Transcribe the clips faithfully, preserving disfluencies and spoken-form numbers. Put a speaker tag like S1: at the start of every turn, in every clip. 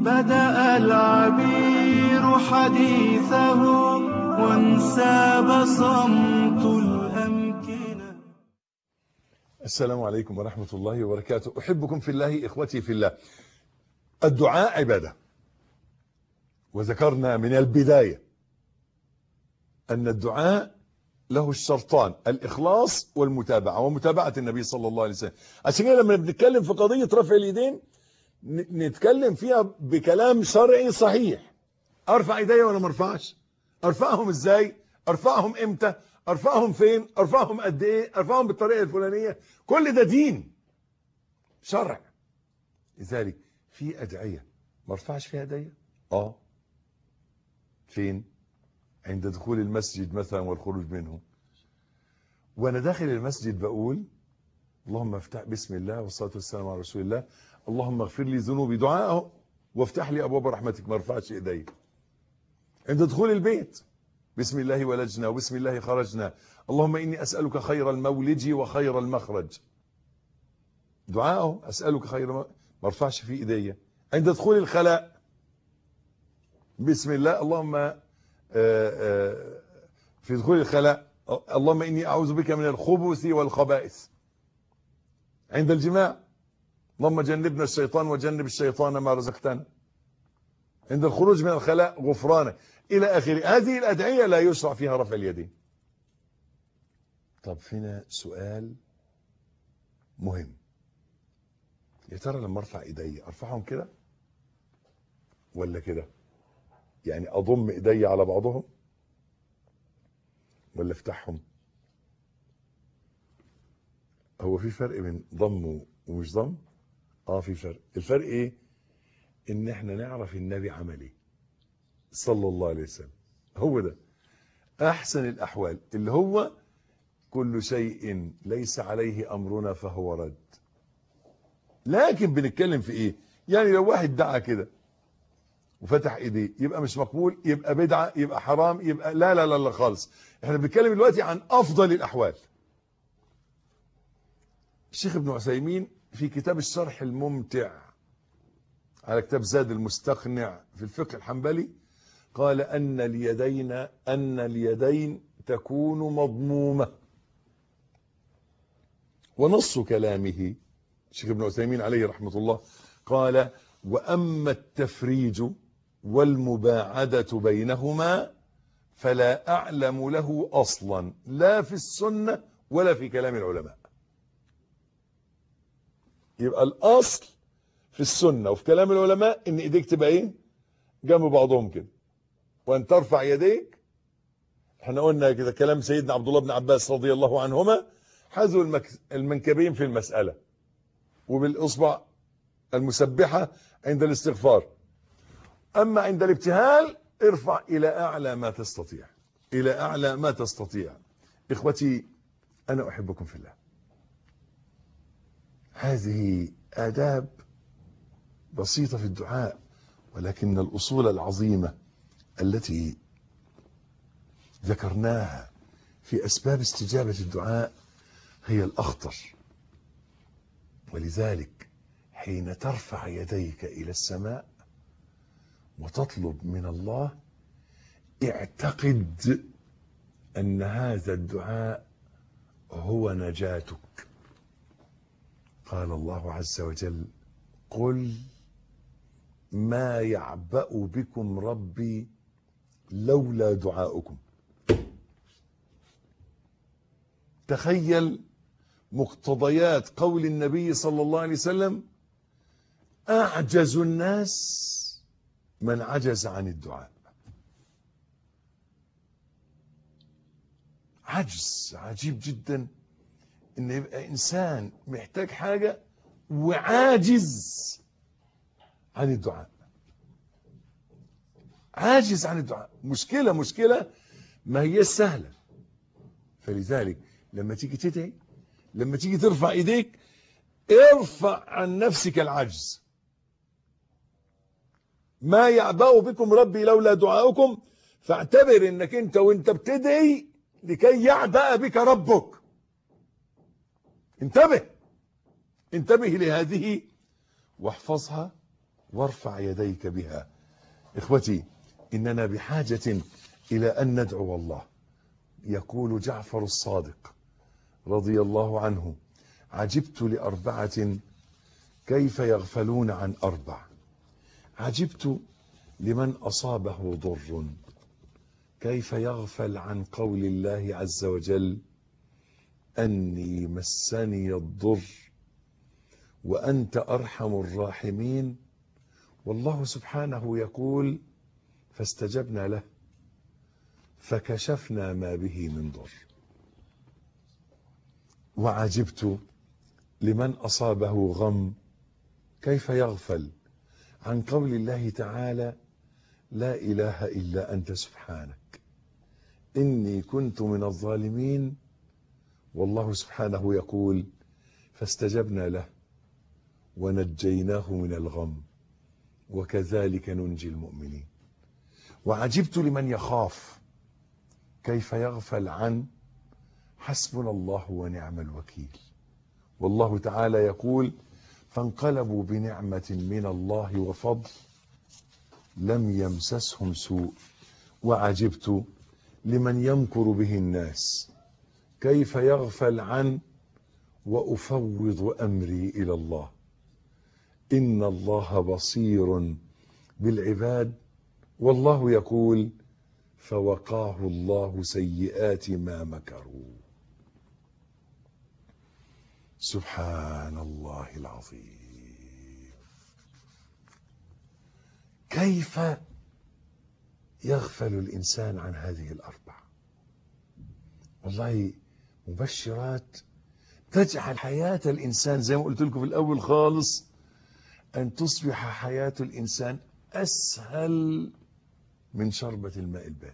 S1: بدأ العبير حديثه وانساب صمت الأمكنة.
S2: السلام عليكم ورحمة الله وبركاته. أحبكم في الله، إخوتي في الله. الدعاء عبادة، وذكرنا من البداية أن الدعاء له الشرطان: الإخلاص والمتابعة، ومتابعة النبي صلى الله عليه وسلم. عشان كده لما بنتكلم في قضية رفع اليدين نتكلم فيها بكلام شرعي صحيح. أرفع إيدي ولا ما أرفعش؟ أرفعهم إزاي؟ أرفعهم إمتى؟ أرفعهم فين؟ أرفعهم قد إيه؟ أرفعهم بالطريقة الفلانية. كل ده دين شرع. لذلك في أدعية ما أرفعش فيها إيدي. آه فين؟ عند دخول المسجد مثلا والخروج منه. وانا داخل المسجد بقول اللهم افتح بسم الله والصلاه والسلام على رسول الله، اللهم اغفر لي ذنوبي، دعاءه، وافتح لي ابواب رحمتك. ما ارفعش ايدي. عند دخول البيت بسم الله ولجنا وبسم الله خرجنا، اللهم اني اسالك خير المولج وخير المخرج. دعاءه اسالك خير ما ما ارفعش في ايدي. عند دخول الخلاء بسم الله، اللهم في دخول الخلاء اللهم إني أعوذ بك من الخبث والخبائث. عند الجماع اللهم جنبنا الشيطان وجنب الشيطان ما رزقتنا. عند الخروج من الخلاء غفرانك، إلى آخره. هذه الأدعية لا يشرع فيها رفع اليدين. طب فينا سؤال مهم: يا ترى لما ارفع ايدي ارفعهم كده ولا كده؟ يعني اضم ايدي على بعضهم ولا افتحهم؟ هو في فرق بين ضم ومش ضم؟ اه في فرق. الفرق ايه؟ ان احنا نعرف النبي عمل ايه صلى الله عليه وسلم. هو ده احسن الاحوال، اللي هو كل شيء ليس عليه امرنا فهو رد. لكن بنتكلم في ايه؟ يعني لو واحد دعا كده وفتح ايديه يبقى مش مقبول، يبقى بدعه، يبقى حرام، يبقى لا لا لا لا خالص. احنا بنتكلم دلوقتي عن افضل الاحوال. الشيخ ابن عثيمين في كتاب الشرح الممتع على كتاب زاد المستقنع في الفقه الحنبلي قال ان اليدين ان اليدين تكون مضمومه. ونص كلامه الشيخ ابن عثيمين عليه رحمه الله قال: واما التفريج والمباعده بينهما فلا اعلم له اصلا لا في السنه ولا في كلام العلماء. يبقى الاصل في السنه وفي كلام العلماء ان ايديك تبقى ايه؟ جنب بعضهم كده، وان ترفع يديك. احنا قلنا كده كلام سيدنا عبد الله بن عباس رضي الله عنهما: حذو المنكبين في المساله، وبالاصبع المسبحه عند الاستغفار. اما عند الابتهال ارفع الى اعلى ما تستطيع، الى اعلى ما تستطيع. اخوتي انا احبكم في الله. هذه آداب بسيطة في الدعاء، ولكن الأصول العظيمة التي ذكرناها في أسباب استجابة الدعاء هي الأخطر. ولذلك حين ترفع يديك إلى السماء وتطلب من الله اعتقد أن هذا الدعاء هو نجاتك. قال الله عز وجل: قل ما يعبأ بكم ربي لولا دعاؤكم. تخيل مقتضيات قول النبي صلى الله عليه وسلم: أعجز الناس من عجز عن الدعاء. عجز عجيب جدا ان يبقى انسان محتاج حاجة وعاجز عن الدعاء. عاجز عن الدعاء، مشكلة مشكلة ما هي سهلة. فلذلك لما تيجي تدعي، لما تيجي ترفع ايديك، ارفع عن نفسك العجز. ما يعبأ بكم ربي لولا دعاؤكم، فاعتبر انك انت وانت بتدعي لكي يعبأ بك ربك. انتبه انتبه لهذه واحفظها وارفع يديك بها. إخوتي، إننا بحاجة إلى أن ندعو الله. يقول جعفر الصادق رضي الله عنه: عجبت لأربعة كيف يغفلون عن أربع. عجبت لمن أصابه ضر كيف يغفل عن قول الله عز وجل: أني مسني الضر وأنت أرحم الراحمين. والله سبحانه يقول: فاستجبنا له فكشفنا ما به من ضر. وعجبت لمن أصابه غم كيف يغفل عن قول الله تعالى: لا إله إلا أنت سبحانك إني كنت من الظالمين. والله سبحانه يقول: فاستجبنا له ونجيناه من الغم وكذلك ننجي المؤمنين. وعجبت لمن يخاف كيف يغفل عن حسبنا الله ونعم الوكيل. والله تعالى يقول: فانقلبوا بنعمة من الله وفضل لم يمسسهم سوء. وعجبت لمن يمكر به الناس كيف يغفل عن وأفوض أمري إلى الله إن الله بصير بالعباد. والله يقول: فوقاه الله سيئات ما مكروا. سبحان الله العظيم. كيف يغفل الإنسان عن هذه الأربع؟ والله مبشرات تجعل حياة الإنسان زي ما قلت لكم في الأول خالص أن تصبح حياة الإنسان أسهل من شربة الماء البارد.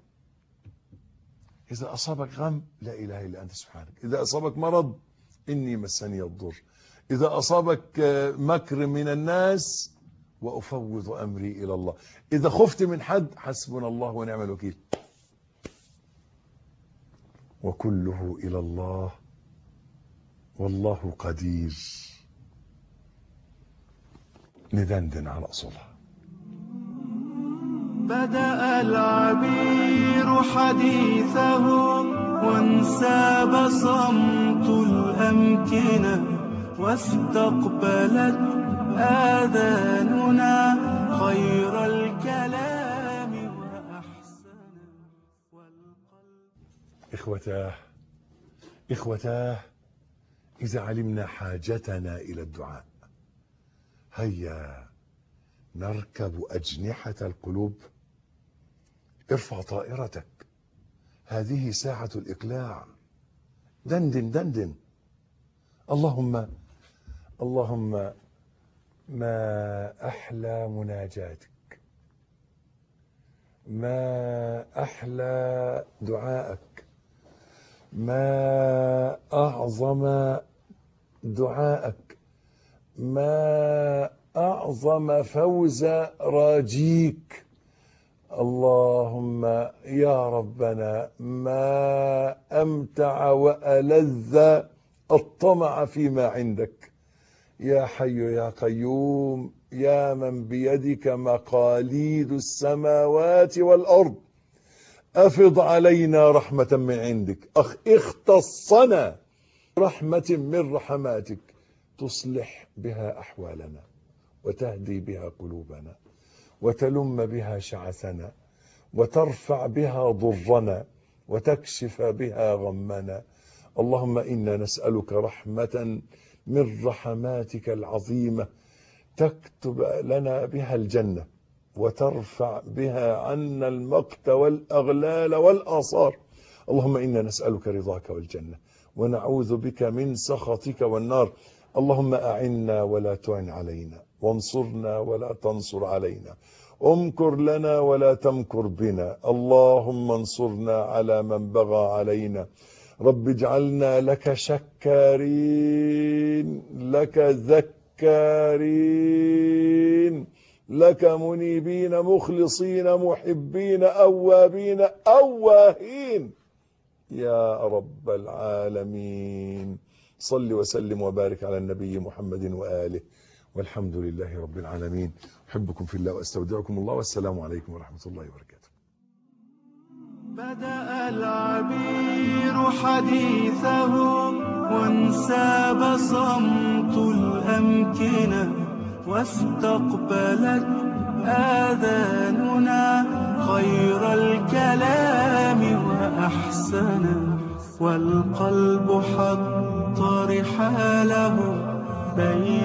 S2: إذا أصابك غم لا إله إلا أنت سبحانك. إذا أصابك مرض إني مسني الضر. إذا أصابك مكر من الناس وأفوض أمري إلى الله. إذا خفت من حد حسبنا الله ونعم الوكيل. وكله إلى الله والله قدير. ندندن على أصولها.
S1: بدأ العبير حديثه وانساب صمت الأمكنة واستقبلت آذاننا خير الكلام وأحسن والقلب.
S2: إخوتاه إخوتاه إذا علمنا حاجتنا إلى الدعاء هيا نركب أجنحة القلوب. ارفع طائرتك، هذه ساعة الإقلاع. دندن دندن. اللهم اللهم ما أحلى مناجاتك، ما أحلى دعائك، ما أعظم دعائك، ما أعظم فوز راجيك. اللهم يا ربنا ما أمتع وألذ الطمع فيما عندك. يا حي يا قيوم يا من بيدك مقاليد السماوات والأرض، أفض علينا رحمة من عندك. أخ اختصنا رحمة من رحماتك تصلح بها أحوالنا وتهدي بها قلوبنا وتلم بها شعثنا وترفع بها ضرنا وتكشف بها غمنا. اللهم إنا نسألك رحمة من رحماتك العظيمة تكتب لنا بها الجنة وترفع بها عنا المقت والأغلال والآثار. اللهم إنا نسألك رضاك والجنة ونعوذ بك من سخطك والنار. اللهم أعنا ولا تعن علينا، وانصرنا ولا تنصر علينا، امكر لنا ولا تمكر بنا. اللهم انصرنا على من بغى علينا. رب اجعلنا لك شكارين، لك ذكارين، لك منيبين مخلصين محبين أوابين أواهين يا رب العالمين. صل وسلم وبارك على النبي محمد وآله والحمد لله رب العالمين. أحبكم في الله وأستودعكم الله، والسلام عليكم ورحمة الله وبركاته.
S1: بدأ العبير حديثه وانساب صمت الأمكنة، واستقبلت آذاننا خير الكلام وأحسنه، والقلب حط رحاله بين